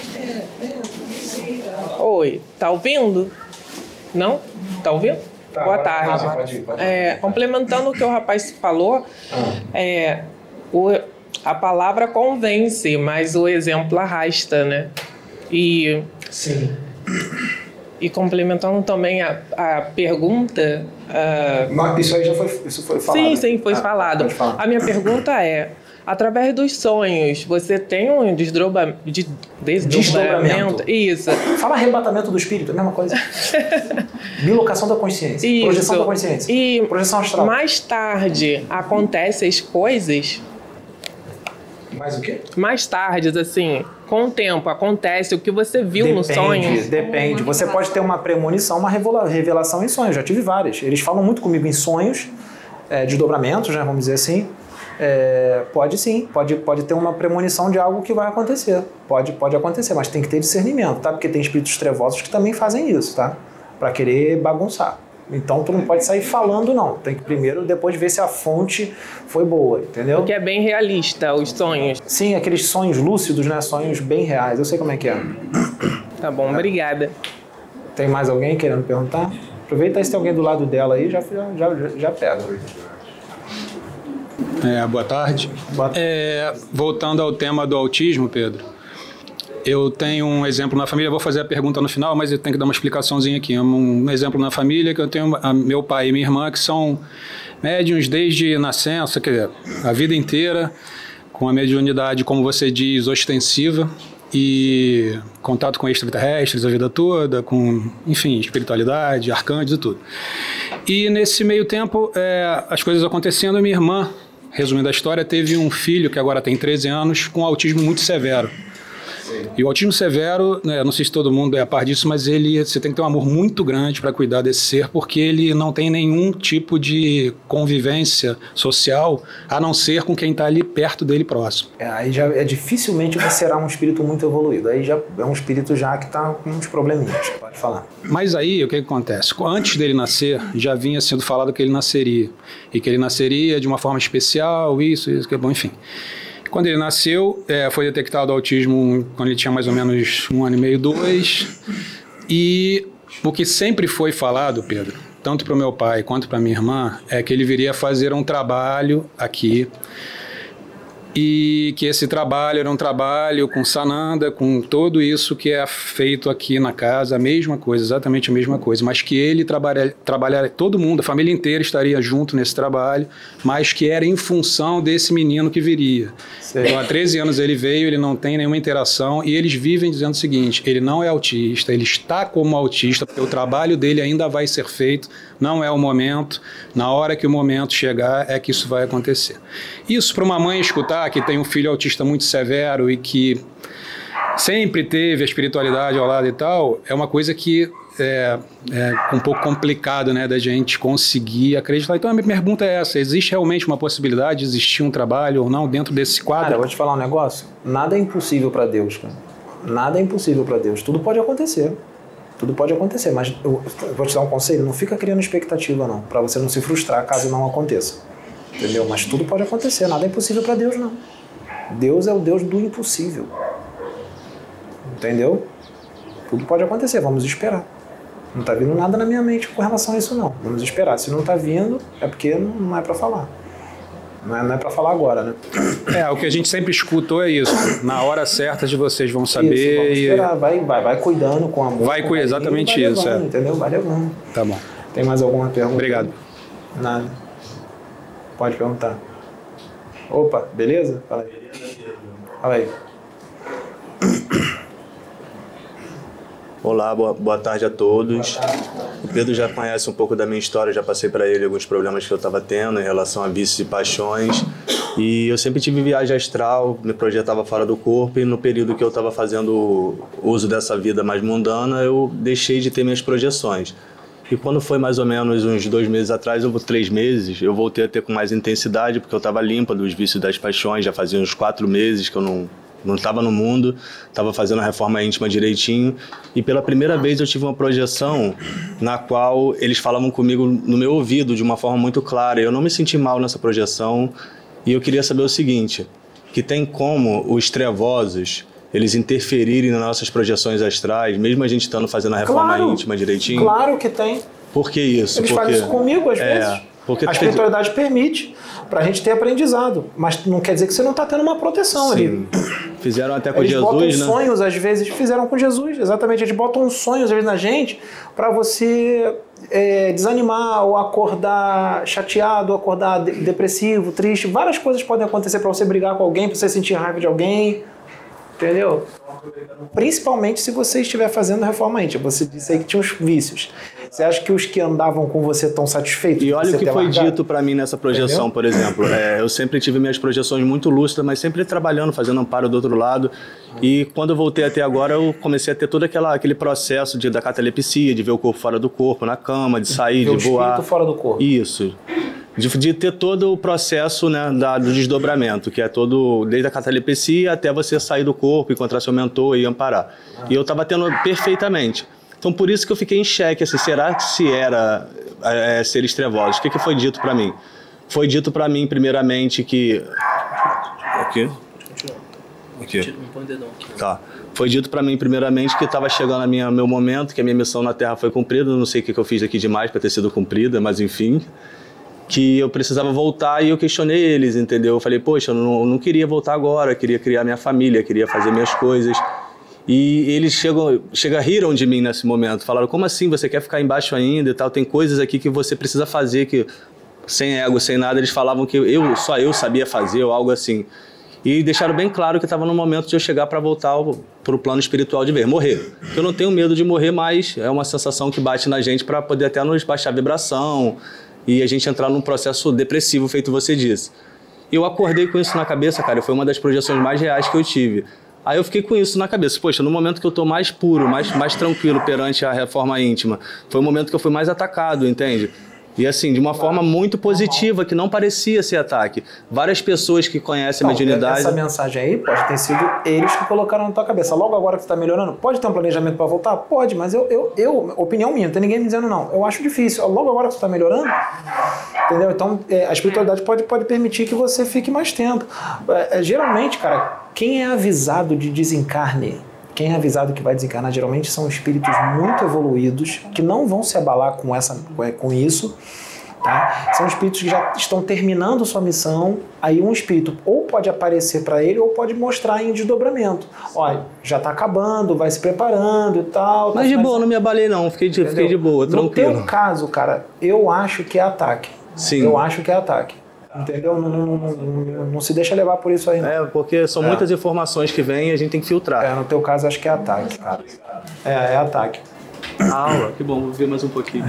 Oi, tá ouvindo? Não? Tá ouvindo? Tá, Boa agora, tarde. ah, pode ir, pode ir. É, complementando o que o rapaz falou, é, o, a palavra convence, mas o exemplo arrasta, né? E... Sim. E complementando também a, a pergunta... Uh... Mas isso aí já foi, isso foi falado. Sim, sim, foi ah, falado. A minha pergunta é, através dos sonhos, você tem um desdobra... de... desdobramento? Isso. Fala arrebatamento do espírito, é a mesma coisa. Bilocação da consciência. Isso. Projeção da consciência. E projeção astral. Mais tarde acontecem as coisas... Mais o quê? Mais tarde, assim, com o tempo, acontece o que você viu depende, no sonho. Depende. Você pode ter uma premonição, uma revelação em sonhos. Já tive várias. Eles falam muito comigo em sonhos, é, desdobramentos, né, vamos dizer assim. É, pode sim, pode, pode ter uma premonição de algo que vai acontecer. Pode, pode acontecer, mas tem que ter discernimento, tá? Porque tem espíritos trevosos que também fazem isso, tá? Para querer bagunçar. Então, tu não pode sair falando, não. Tem que primeiro, depois ver se a fonte foi boa, entendeu? Porque é bem realista, os sonhos. Sim, aqueles sonhos lúcidos, né? Sonhos bem reais. Eu sei como é que é. Tá bom, obrigada. Tem mais alguém querendo perguntar? Aproveita aí se tem alguém do lado dela aí, já, já, já, já pega. É, boa tarde. Boa... É, voltando ao tema do autismo, Pedro. Eu tenho um exemplo na família, vou fazer a pergunta no final, mas eu tenho que dar uma explicaçãozinha aqui. Um exemplo na família que eu tenho a, meu pai e minha irmã, que são médiuns desde nascença, quer dizer, a vida inteira, com a mediunidade, como você diz, ostensiva, e contato com extraterrestres a vida toda, com, enfim, espiritualidade, arcanjos e tudo. E nesse meio tempo, é, as coisas acontecendo, a minha irmã, resumindo a história, teve um filho que agora tem treze anos, com autismo muito severo. E o autismo severo, né, não sei se todo mundo é a par disso, mas ele, você tem que ter um amor muito grande para cuidar desse ser, porque ele não tem nenhum tipo de convivência social, a não ser com quem está ali perto dele próximo. É, aí já é dificilmente você será um espírito muito evoluído, aí já é um espírito já que está com uns probleminhas, pode falar. Mas aí o que, que acontece? Antes dele nascer, já vinha sendo falado que ele nasceria, e que ele nasceria de uma forma especial, isso, isso, que é bom, enfim. Quando ele nasceu, é, foi detectado autismo quando ele tinha mais ou menos um ano e meio, dois. E o que sempre foi falado, Pedro, tanto para o meu pai quanto para minha irmã, é que ele viria fazer um trabalho aqui. E que esse trabalho era um trabalho com Sananda, com tudo isso que é feito aqui na casa, a mesma coisa, exatamente a mesma coisa, mas que ele trabalha, trabalhar, todo mundo, a família inteira estaria junto nesse trabalho, mas que era em função desse menino que viria. Sei. Então há treze anos ele veio, ele não tem nenhuma interação e eles vivem dizendo o seguinte, ele não é autista, ele está como autista, porque o trabalho dele ainda vai ser feito, não é o momento, na hora que o momento chegar é que isso vai acontecer. Isso para uma mãe escutar que tem um filho autista muito severo e que sempre teve a espiritualidade ao lado e tal, é uma coisa que é, é um pouco complicado, né, da gente conseguir acreditar. Então a minha pergunta é essa: existe realmente uma possibilidade de existir um trabalho ou não dentro desse quadro? Cara, eu vou te falar um negócio. Nada é impossível para Deus, cara. Nada é impossível para Deus. Tudo pode acontecer. Tudo pode acontecer, mas eu vou te dar um conselho: não fica criando expectativa, não, para você não se frustrar caso não aconteça. Entendeu? Mas tudo pode acontecer. Nada é impossível para Deus, não. Deus é o Deus do impossível. Entendeu? Tudo pode acontecer, vamos esperar. Não tá vindo nada na minha mente com relação a isso, não. Vamos esperar. Se não tá vindo, é porque não é para falar. Não é, não é para falar agora, né? É, o que a gente sempre escutou é isso. Na hora certa de vocês vão saber. Isso, vamos esperar. Vai, vai, vai cuidando com amor. Vai cuidar, exatamente vai isso. Levando, é. Entendeu? Vai levando. Tá bom. Tem mais alguma pergunta? Obrigado. Nada. Pode perguntar. Opa, beleza? Fala aí. Fala aí. Olá, boa, boa tarde a todos. O Pedro já conhece um pouco da minha história, já passei para ele alguns problemas que eu estava tendo em relação a vícios e paixões. E eu sempre tive viagem astral, me projetava fora do corpo, e no período que eu estava fazendo uso dessa vida mais mundana, eu deixei de ter minhas projeções. E quando foi mais ou menos uns dois meses atrás, ou três meses, eu voltei a ter com mais intensidade, porque eu estava limpa dos vícios e das paixões, já fazia uns quatro meses que eu não... não estava no mundo, estava fazendo a reforma íntima direitinho, e pela primeira vez eu tive uma projeção na qual eles falavam comigo no meu ouvido de uma forma muito clara. Eu não me senti mal nessa projeção, e eu queria saber o seguinte, que tem como os trevosos eles interferirem nas nossas projeções astrais, mesmo a gente estando fazendo a reforma claro, íntima direitinho? Claro que tem. Por que isso? Eles porque... fazem isso comigo às é, vezes. Porque a espiritualidade permite para a gente ter aprendizado, mas não quer dizer que você não está tendo uma proteção. Sim. Ali. Fizeram até com eles Jesus, botam né? sonhos, às vezes, fizeram com Jesus, exatamente. Eles botam sonhos, às vezes, na gente para você é, desanimar ou acordar chateado, ou acordar de depressivo, triste. Várias coisas podem acontecer para você brigar com alguém, para você sentir raiva de alguém, entendeu? Principalmente se você estiver fazendo reforma íntima. Você disse aí que tinha uns vícios. Você acha que os que andavam com você estão satisfeitos? E olha o que foi largado? dito para mim nessa projeção, entendeu? Por exemplo. É, eu sempre tive minhas projeções muito lúcidas, mas sempre trabalhando, fazendo amparo do outro lado. E quando eu voltei até agora, eu comecei a ter todo aquela, aquele processo de, da catalepsia, de ver o corpo fora do corpo, na cama, de sair, ver de voar. O espírito fora do corpo. Isso. De, de ter todo o processo, né, da, do desdobramento, que é todo, desde a catalepsia até você sair do corpo, encontrar seu mentor e amparar. E eu estava tendo perfeitamente. Então, por isso que eu fiquei em xeque, assim, será que se era é, seres trevosos? O que, que foi dito para mim? Foi dito para mim, primeiramente, que... Aqui? Aqui. Tá. Foi dito para mim, primeiramente, que estava chegando a minha, meu momento, que a minha missão na Terra foi cumprida. Não sei o que, que eu fiz aqui demais para ter sido cumprida, mas enfim... que eu precisava voltar, e eu questionei eles, entendeu? Eu falei, poxa, eu não, eu não queria voltar agora, eu queria criar minha família, queria fazer minhas coisas. E eles chegam, chega, riram de mim nesse momento, falaram, como assim, você quer ficar embaixo ainda e tal? Tem coisas aqui que você precisa fazer, que sem ego, sem nada, eles falavam que eu, só eu sabia fazer ou algo assim. E deixaram bem claro que estava no momento de eu chegar para voltar para o plano espiritual de ver, morrer. Eu não tenho medo de morrer, mas é uma sensação que bate na gente para poder até nos baixar a vibração, e a gente entrar num processo depressivo, feito você disse. E eu acordei com isso na cabeça, cara, foi uma das projeções mais reais que eu tive. Aí eu fiquei com isso na cabeça, poxa, no momento que eu tô mais puro, mais, mais tranquilo perante a reforma íntima, foi o momento que eu fui mais atacado, entende? E assim, de uma forma muito positiva, que não parecia ser ataque. Várias pessoas que conhecem então, a mediunidade... Essa mensagem aí pode ter sido eles que colocaram na tua cabeça. Logo agora que você está melhorando, pode ter um planejamento para voltar? Pode, mas eu, eu, eu, opinião minha, não tem ninguém me dizendo não. Eu acho difícil. Logo agora que você está melhorando, entendeu? Então, é, a espiritualidade pode, pode permitir que você fique mais tempo. É, geralmente, cara, quem é avisado de desencarne, quem é avisado que vai desencarnar, geralmente são espíritos muito evoluídos, que não vão se abalar com, essa, com isso, tá? São espíritos que já estão terminando sua missão, aí um espírito ou pode aparecer para ele, ou pode mostrar em desdobramento. Olha, já está acabando, vai se preparando e tal. Mas tá, de mas... boa, não me abalei não, fiquei de, fiquei de boa, tranquilo. No teu caso, cara, eu acho que é ataque. Sim. Eu acho que é ataque. Entendeu? Não, não, não, não, não se deixa levar por isso aí. Não. É, porque são é. muitas informações que vêm e a gente tem que filtrar. É, no teu caso, acho que é ataque, cara. É, é ataque. Aula, que bom, vou ver mais um pouquinho.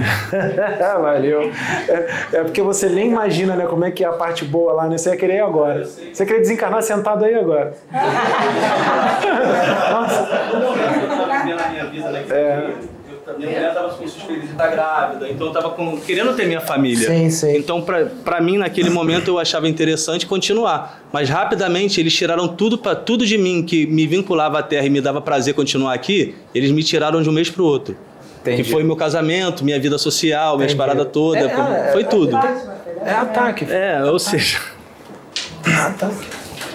Valeu. É, é porque você nem imagina, né, como é que é a parte boa lá, né? Você ia querer ir agora. Você ia querer desencarnar sentado aí agora. Nossa. É. Minha mulher estava com suspeita de estar grávida, então eu estava querendo ter minha família. Sim, sim. Então, para mim, naquele momento, eu achava interessante continuar. Mas, rapidamente, eles tiraram tudo, pra, tudo de mim que me vinculava à terra e me dava prazer continuar aqui, eles me tiraram de um mês para o outro. Entendi. Que foi meu casamento, minha vida social, minhas paradas todas, é, foi, foi tudo. É, é ataque. É, ou seja... É ataque.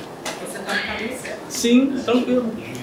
Sim, tranquilo.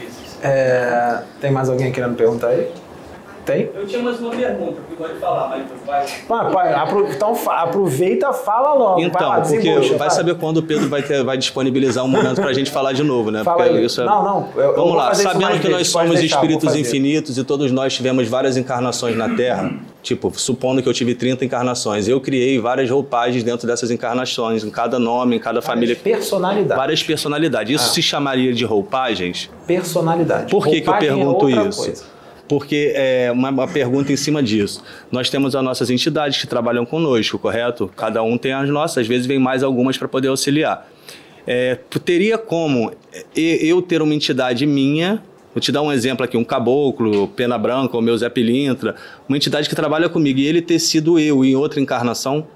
É, tem mais alguém querendo perguntar aí? Tem? Eu tinha mais uma pergunta, que pode falar, mas vai. Ah, pai, apro então aproveita, fala logo. Então, vai lá, porque vai, vai saber quando o Pedro vai, ter, vai disponibilizar um momento pra gente falar de novo, né? Fala porque aí. Isso é... Não, não. Eu, Vamos eu lá, sabendo que vezes, nós somos deixar, espíritos infinitos e todos nós tivemos várias encarnações na Terra, tipo, supondo que eu tive trinta encarnações, eu criei várias roupagens dentro dessas encarnações, em cada nome, em cada várias família. Personalidades. Várias personalidades. Isso ah. se chamaria de roupagens? Personalidade. Por que, que eu pergunto é isso? Coisa. Porque é uma, uma pergunta em cima disso. Nós temos as nossas entidades que trabalham conosco, correto? Cada um tem as nossas, às vezes vem mais algumas para poder auxiliar. É, teria como eu ter uma entidade minha, vou te dar um exemplo aqui, um caboclo, Pena Branca, ou meu Zé Pilintra, uma entidade que trabalha comigo, e ele ter sido eu em outra encarnação?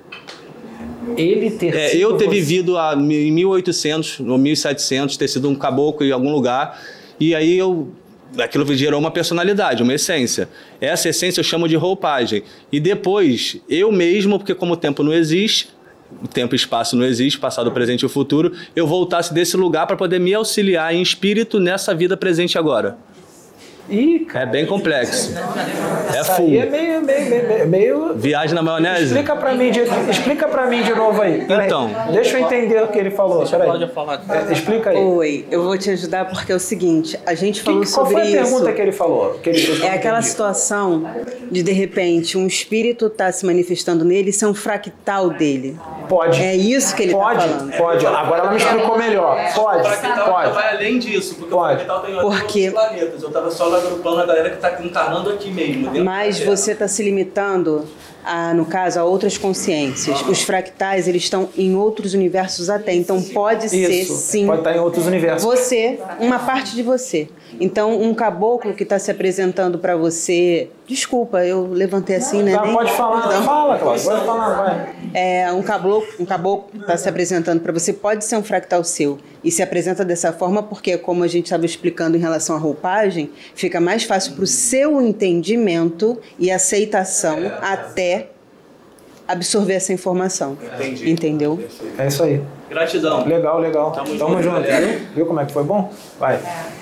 Ele ter é, sido Eu ter você. vivido a, em mil e oitocentos ou mil e setecentos, ter sido um caboclo em algum lugar, e aí eu... Aquilo gerou uma personalidade, uma essência. Essa essência eu chamo de roupagem. E depois, eu mesmo, porque como o tempo não existe, o tempo e espaço não existe, passado, presente e o futuro, eu voltasse desse lugar para poder me auxiliar em espírito nessa vida presente agora. Ih, cara. É bem complexo. É Essa full. aí é meio, meio, meio, meio... Viagem na maionese? Explica pra mim de, explica pra mim de novo aí. Pera então. Aí. Deixa eu entender o que ele falou. Pode falar. É, explica aí. Oi, eu vou te ajudar porque é o seguinte, a gente falou que, sobre isso. Qual foi a isso. pergunta que ele falou? Que ele é aquela entendi. situação de, de repente, um espírito tá se manifestando nele e ser um fractal dele. Pode. É isso que ele pode, tá falando. Pode, agora ela me explicou melhor. Pode, o fractal pode. vai além disso, porque pode. o fractal tem porque... outros planetas. Eu estava só agrupando a galera que está encarnando aqui mesmo. Mas você está se limitando, a, no caso, a outras consciências. Os fractais, eles estão em outros universos até. Então pode isso. ser, sim. Pode estar em outros universos. Você, uma parte de você. Então, um caboclo que está se apresentando para você... Desculpa, eu levantei assim, né? Tá, Nem... pode falar, Perdão. fala, Cláudio, pode falar, vai. É, um caboclo um caboclo que está se apresentando para você pode ser um fractal seu. E se apresenta dessa forma porque, como a gente estava explicando em relação à roupagem, fica mais fácil para o seu entendimento e aceitação até absorver essa informação. Entendi. Entendeu? É isso aí. Gratidão. Legal, legal. Tamo, Tamo junto, viu? Viu como é que foi bom? Vai.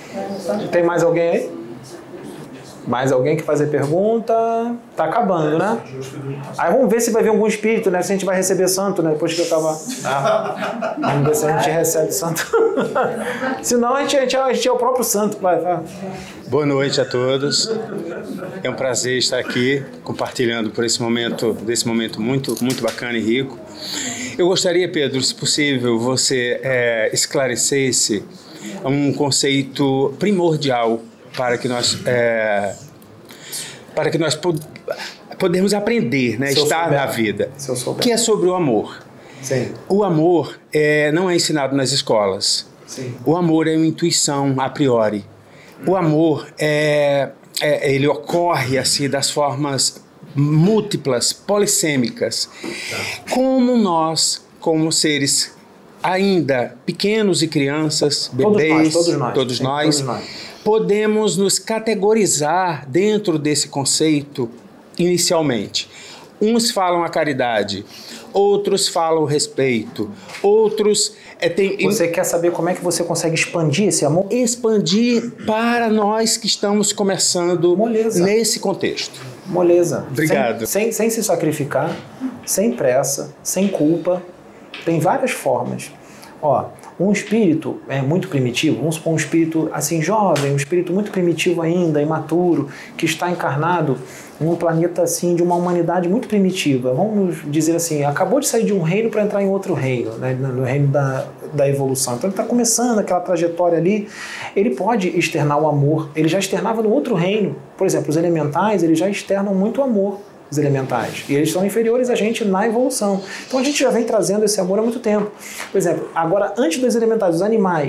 Tem mais alguém aí? Mais alguém que fazer pergunta? Tá acabando, né? Aí vamos ver se vai vir algum espírito, né? Se a gente vai receber santo, né? Depois que eu acabar. Ah, vamos ver se a gente recebe santo. Senão a gente, a, gente, a gente é o próprio santo. Vai, vai. Boa noite a todos. É um prazer estar aqui compartilhando por esse momento, desse momento muito, muito bacana e rico. Eu gostaria, Pedro, se possível, você é, esclarecesse um conceito primordial para que nós é, para que nós pod podemos aprender, né, estar souber. na vida, que é sobre o amor. Sim. O amor é, não é ensinado nas escolas. Sim. O amor é uma intuição a priori. O amor é, é ele ocorre assim das formas múltiplas, polissêmicas. Como nós, como seres ainda pequenos e crianças, bebês, todos nós, todos nós, todos nós, todos nós. podemos nos categorizar dentro desse conceito inicialmente. Uns falam a caridade, outros falam o respeito, outros... É, tem, você quer saber como é que você consegue expandir esse amor? Expandir para nós que estamos começando Moleza. nesse contexto. Moleza. Obrigado. Sem, sem, sem se sacrificar, sem pressa, sem culpa. Tem várias formas. Ó, um espírito é muito primitivo, vamos supor um espírito assim jovem, um espírito muito primitivo ainda, imaturo, que está encarnado num planeta assim de uma humanidade muito primitiva. Vamos dizer assim, acabou de sair de um reino para entrar em outro reino, né, no reino da, da evolução. Então ele está começando aquela trajetória ali, ele pode externar o amor, ele já externava no outro reino. Por exemplo, os elementais, eles já externam muito amor. Os elementais. E eles são inferiores a gente na evolução. Então a gente já vem trazendo esse amor há muito tempo. Por exemplo, agora, antes dos elementais, os animais,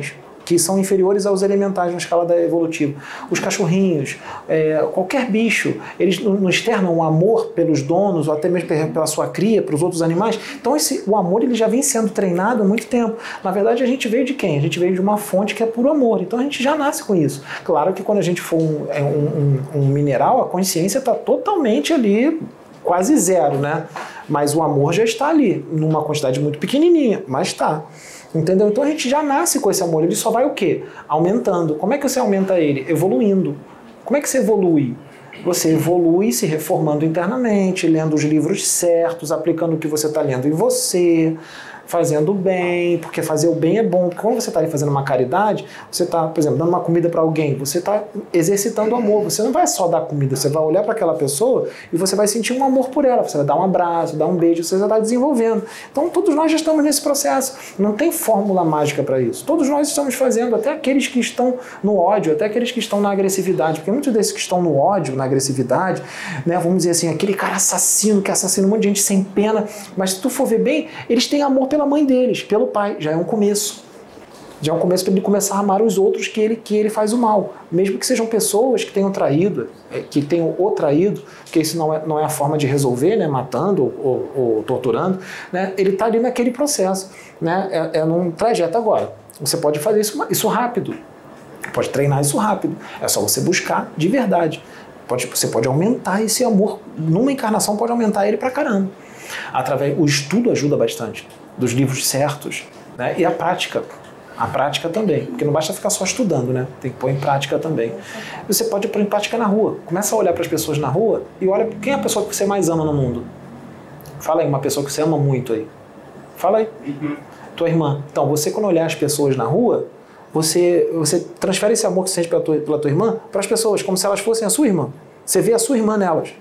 que são inferiores aos elementais na escala da evolutiva. Os cachorrinhos, é, qualquer bicho, eles não externam um amor pelos donos, ou até mesmo pela sua cria, para os outros animais. Então esse, o amor ele já vem sendo treinado há muito tempo. Na verdade, a gente veio de quem? A gente veio de uma fonte que é puro amor. Então a gente já nasce com isso. Claro que quando a gente for um, um, um, um mineral, a consciência está totalmente ali, quase zero, né? Mas o amor já está ali, numa quantidade muito pequenininha, mas está. Entendeu? Então a gente já nasce com esse amor, ele só vai o quê? Aumentando. Como é que você aumenta ele? Evoluindo. Como é que você evolui? Você evolui se reformando internamente, lendo os livros certos, aplicando o que você está lendo em você, fazendo o bem, porque fazer o bem é bom. Porque quando você está ali fazendo uma caridade, você está, por exemplo, dando uma comida para alguém, você está exercitando o amor. Você não vai só dar comida, você vai olhar para aquela pessoa e você vai sentir um amor por ela. Você vai dar um abraço, dar um beijo, você já está desenvolvendo. Então todos nós já estamos nesse processo. Não tem fórmula mágica para isso. Todos nós estamos fazendo, até aqueles que estão no ódio, até aqueles que estão na agressividade. Porque muitos desses que estão no ódio, na agressividade, né, vamos dizer assim, aquele cara assassino que assassina um monte de gente sem pena, mas se tu for ver bem, eles têm amor pela mãe deles, pelo pai, já é um começo. Já é um começo para ele começar a amar os outros que ele, que ele faz o mal. Mesmo que sejam pessoas que tenham traído, que tenham o traído, que isso não é, não é a forma de resolver, né, matando ou, ou, ou torturando, né, ele está ali naquele processo. Né, é, é num trajeto agora. Você pode fazer isso, isso rápido. Pode treinar isso rápido. É só você buscar de verdade. Pode, você pode aumentar esse amor. Numa encarnação pode aumentar ele pra caramba. Através, o estudo ajuda bastante. Dos livros certos, né? E a prática, a prática também, porque não basta ficar só estudando, né? Tem que pôr em prática também. Você pode pôr em prática na rua, começa a olhar para as pessoas na rua e olha quem é a pessoa que você mais ama no mundo. Fala aí, uma pessoa que você ama muito aí. Fala aí. Uhum. Tua irmã. Então, você quando olhar as pessoas na rua, você, você transfere esse amor que você sente pela tua, pela tua irmã para as pessoas, como se elas fossem a sua irmã. Você vê a sua irmã nelas.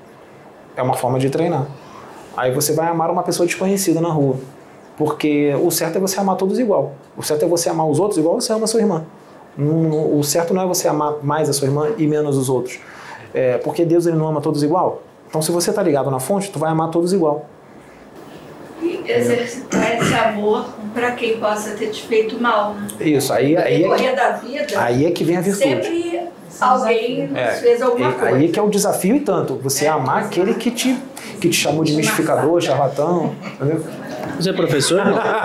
É uma forma de treinar. Aí você vai amar uma pessoa desconhecida na rua. Porque o certo é você amar todos igual. O certo é você amar os outros igual você ama a sua irmã. O certo não é você amar mais a sua irmã e menos os outros. É, porque Deus ele não ama todos igual. Então se você está ligado na fonte, tu vai amar todos igual. E exercitar esse amor para quem possa ter te feito mal. Né? Isso, aí, aí, no decorrer é que, da vida, aí é que vem a virtude. Sempre alguém nos é, fez alguma coisa. Aí é que é o desafio e tanto. Você é, amar aquele que te, que te chamou de mistificador, charlatão. Entendeu? Você é professor?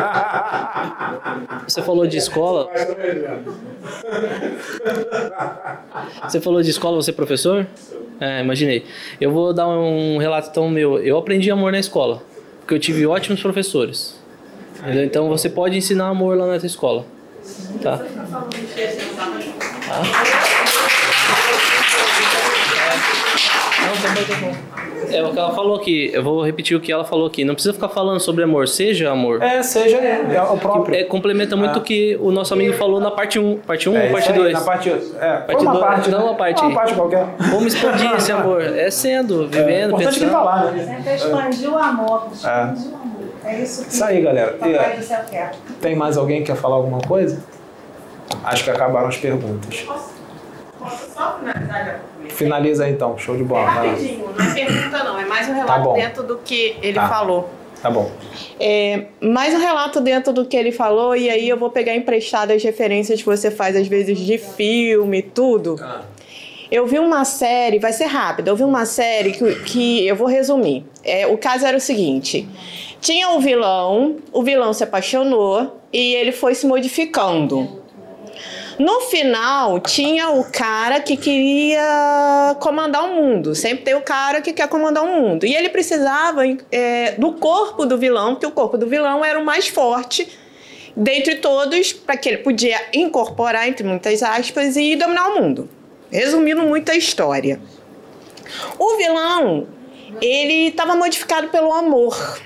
Você falou de escola. Você falou de escola, você é professor? É, imaginei. Eu vou dar um relato tão meu. Eu aprendi amor na escola, porque eu tive ótimos professores. Entendeu? Então você pode ensinar amor lá na tua escola. Tá? Tá? Não, tá bom, tá bom. É o que ela falou aqui, eu vou repetir o que ela falou aqui. Não precisa ficar falando sobre amor, seja amor. É, seja é, é o próprio. É, complementa muito o é. que o nosso amigo falou na parte um. Parte um é, ou parte dois? Na parte é, parte uma dois, parte, não né? uma parte. Uma parte qualquer. Vamos expandir esse amor. É sendo, vivendo, é, pensando. Que tá lá, né? Sempre expandir o amor. Expandir É. o amor. É isso que Isso aí, galera. o Papai do Céu quer. Tem mais alguém que quer falar alguma coisa? Acho que acabaram as perguntas. Posso, posso só finalizar? Finaliza aí, então, show de bola. É rapidinho, não é pergunta não, é mais um relato Tá bom. dentro do que ele Tá. falou. Tá bom. É, mais um relato dentro do que ele falou, e aí eu vou pegar emprestado as referências que você faz às vezes de filme, tudo. Ah. Eu vi uma série, vai ser rápido, eu vi uma série que, que eu vou resumir. É, o caso era o seguinte: tinha um vilão, o vilão se apaixonou e ele foi se modificando. No final, tinha o cara que queria comandar o mundo. Sempre tem o cara que quer comandar o mundo. E ele precisava é, do corpo do vilão, porque o corpo do vilão era o mais forte dentre todos, para que ele podia incorporar, entre muitas aspas, e dominar o mundo. Resumindo muito a história. O vilão, ele estava modificado pelo amor.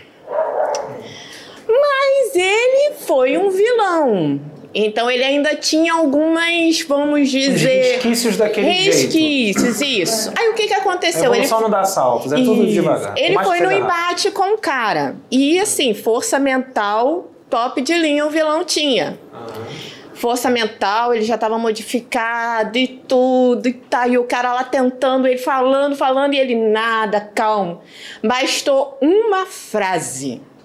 Mas ele foi um vilão. Então ele ainda tinha algumas, vamos dizer... Resquícios daquele resquícios, jeito. isso. Aí o que, que aconteceu? A evolução ele... não dá saltos, é tudo isso. devagar. Ele foi no embate com o cara. E assim, força mental top de linha o vilão tinha. Uhum. Força mental, ele já estava modificado e tudo, e tá, e o cara lá tentando, ele falando, falando, e ele nada, calmo. Bastou uma frase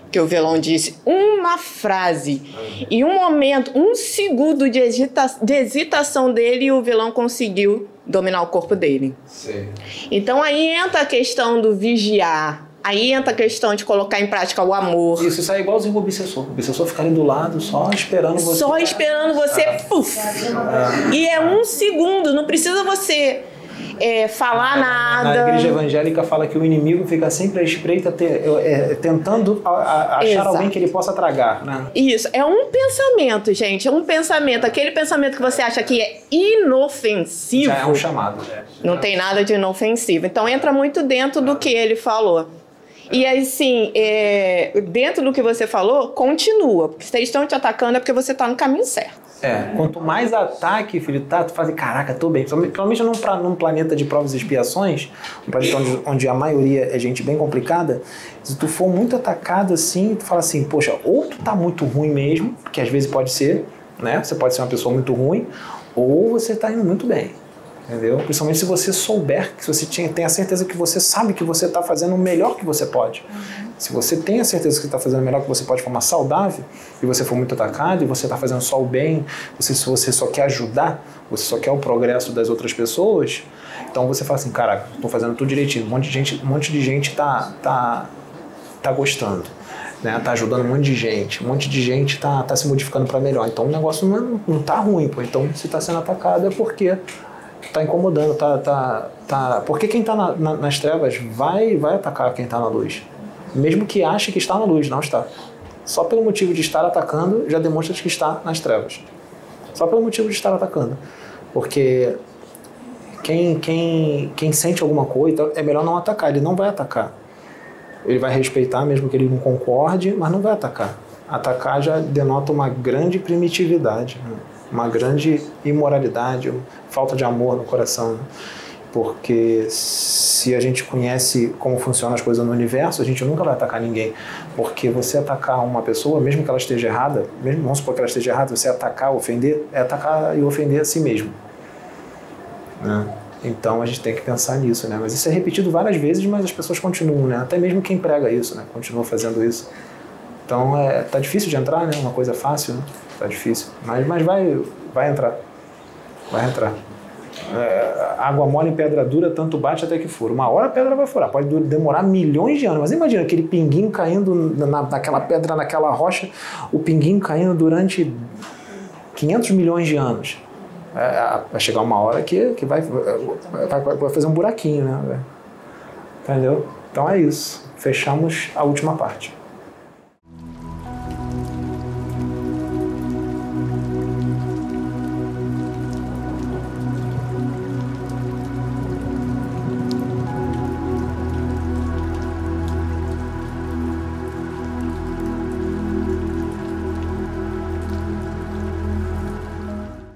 que o vilão disse uma frase e um momento, um segundo de, hesita de hesitação dele e o vilão conseguiu dominar o corpo dele. Sim. Então aí entra a questão do vigiar, aí entra a questão de colocar em prática o amor. Isso, isso é igualzinho o obsessor. O obsessor fica ali do lado só esperando você. Só esperando você, ah. puf! Ah. E é um segundo, não precisa você... É, falar nada. Na igreja evangélica fala que o inimigo fica sempre à espreita, te, é, tentando a, a, achar Exato. alguém que ele possa tragar, né? Isso, é um pensamento, gente, é um pensamento, aquele pensamento que você acha que é inofensivo. Já é um chamado. Não tem nada de inofensivo. Então entra muito dentro do que ele falou. E assim, é, dentro do que você falou, continua. Porque se eles estão te atacando é porque você está no caminho certo. É, quanto mais ataque, filho, tá, tu fala assim, caraca, tô bem. Principalmente num, pra, num planeta de provas e expiações, um planeta onde, onde a maioria é gente bem complicada, se tu for muito atacado assim, tu fala assim, poxa, ou tu tá muito ruim mesmo, que às vezes pode ser, né? Você pode ser uma pessoa muito ruim, ou você tá indo muito bem. Entendeu? Principalmente se você souber, se você tem a certeza que você sabe que você está fazendo o melhor que você pode. Uhum. Se você tem a certeza que você está fazendo o melhor que você pode de forma saudável, e você for muito atacado, e você está fazendo só o bem, você, se você só quer ajudar, você só quer o progresso das outras pessoas, então você fala assim, caraca, estou fazendo tudo direitinho, um monte de gente, um monte de gente tá, tá, tá gostando. Né, tá ajudando um monte de gente, um monte de gente tá, tá se modificando para melhor. Então o negócio não, é, não tá ruim, pô. Então se está sendo atacado é porque tá incomodando, tá, tá, tá... Porque quem tá na, na, nas trevas vai, vai atacar quem tá na luz. Mesmo que ache que está na luz, não está. Só pelo motivo de estar atacando, já demonstra que está nas trevas. Só pelo motivo de estar atacando. Porque quem, quem, quem sente alguma coisa, é melhor não atacar. Ele não vai atacar. Ele vai respeitar, mesmo que ele não concorde, mas não vai atacar. Atacar já denota uma grande primitividade, né? Uma grande imoralidade, falta de amor no coração. Né? Porque se a gente conhece como funcionam as coisas no universo, a gente nunca vai atacar ninguém. Porque você atacar uma pessoa, mesmo que ela esteja errada, mesmo, vamos supor que ela esteja errada, você atacar, ofender, é atacar e ofender a si mesmo. Né? Então a gente tem que pensar nisso, né? Mas isso é repetido várias vezes, mas as pessoas continuam, né? Até mesmo quem prega isso, né? Continua fazendo isso. Então é, tá difícil de entrar, né? Uma coisa fácil, né? Tá difícil. Mas, mas vai, vai entrar. Vai entrar. É, água mole em pedra dura, tanto bate até que fura. Uma hora a pedra vai furar. Pode demorar milhões de anos. Mas imagina aquele pinguinho caindo na, naquela pedra, naquela rocha, o pinguinho caindo durante quinhentos milhões de anos. É, vai chegar uma hora que, que vai, vai, vai fazer um buraquinho, né? Entendeu? Então é isso. Fechamos a última parte.